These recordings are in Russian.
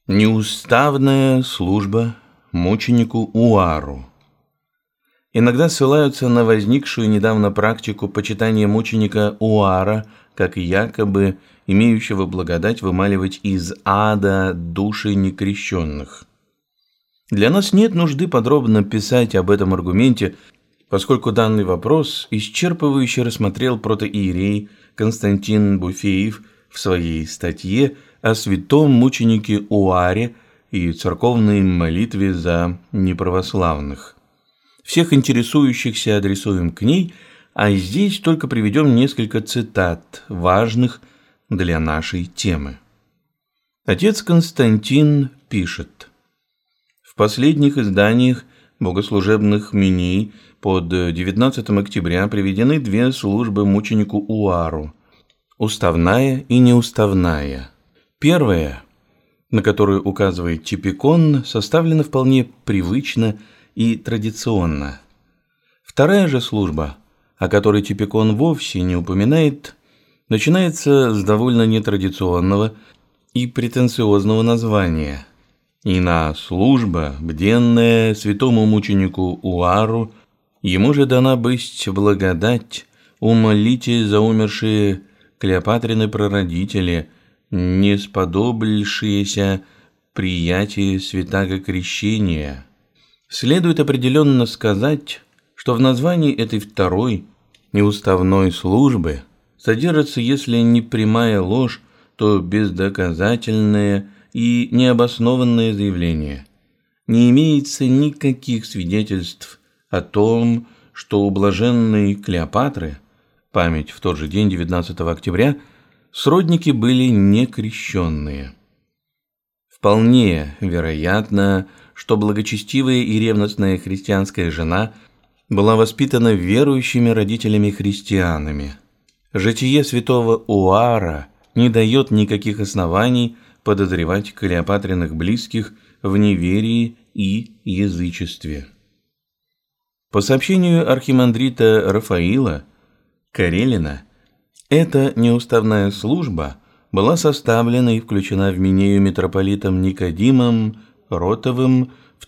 Неуставная служба мученику Уару. Иногда ссылаются на возникшую недавно практику почитания мученика Уара, как якобы имеющего благодать вымаливать из ада души некрещенных. Для нас нет нужды подробно писать об этом аргументе, поскольку данный вопрос исчерпывающе рассмотрел протоиерей Константин Буфеев в своей статье о святом мученике Уаре и церковной молитве за неправославных. Всех интересующихся адресуем к ней, а здесь только приведем несколько цитат, важных для нашей темы. Отец Константин пишет: в последних изданиях богослужебных миней под 19 октября приведены две службы мученику Уару – уставная и неуставная. Первая, на которую указывает Типикон, составлена вполне привычно и традиционно. Вторая же служба, о которой Типикон вовсе не упоминает, начинается с довольно нетрадиционного и претенциозного названия. «Ина служба, бденная святому мученику Уару, ему же дана быть благодать, умолите за умершие Клеопатрины прародители, не сподобившиеся приятия святаго крещения». Следует определенно сказать, что в названии этой второй, неуставной службы содержится, если не прямая ложь, то бездоказательное и необоснованное заявление. Не имеется никаких свидетельств о том, что у блаженной Клеопатры, память в тот же день, 19 октября, сродники были некрещенные. Вполне вероятно, что благочестивая и ревностная христианская жена была воспитана верующими родителями-христианами. Житие святого Уара не дает никаких оснований подозревать Клеопатриных близких в неверии и язычестве. По сообщению архимандрита Рафаила Карелина, эта неуставная служба была составлена и включена в минею митрополитом Никодимом Ротовым в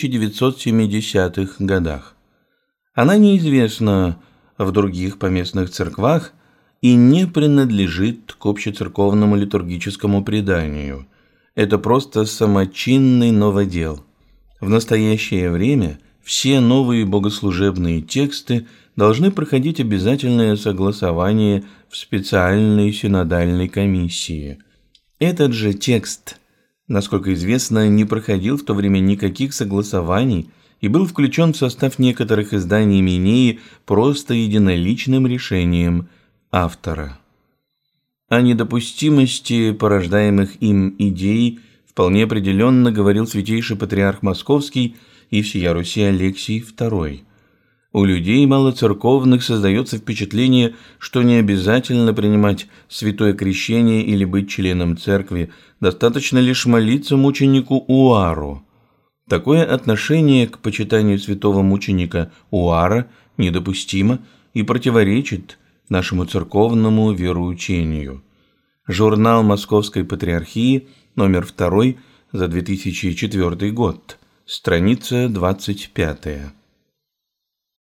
1970-х годах. Она неизвестна в других поместных церквах и не принадлежит к общецерковному литургическому преданию. Это просто самочинный новодел. В настоящее время все новые богослужебные тексты должны проходить обязательное согласование в специальной синодальной комиссии. Этот же текст, насколько известно, не проходил в то время никаких согласований и был включен в состав некоторых изданий Минеи просто единоличным решением автора. О недопустимости порождаемых им идей вполне определенно говорил святейший патриарх Московский и всея Руси Алексий II. У людей малоцерковных создается впечатление, что не обязательно принимать святое крещение или быть членом церкви, достаточно лишь молиться мученику Уару. Такое отношение к почитанию святого мученика Уара недопустимо и противоречит нашему церковному вероучению. Журнал Московской Патриархии, номер 2 за 2004 год, страница 25.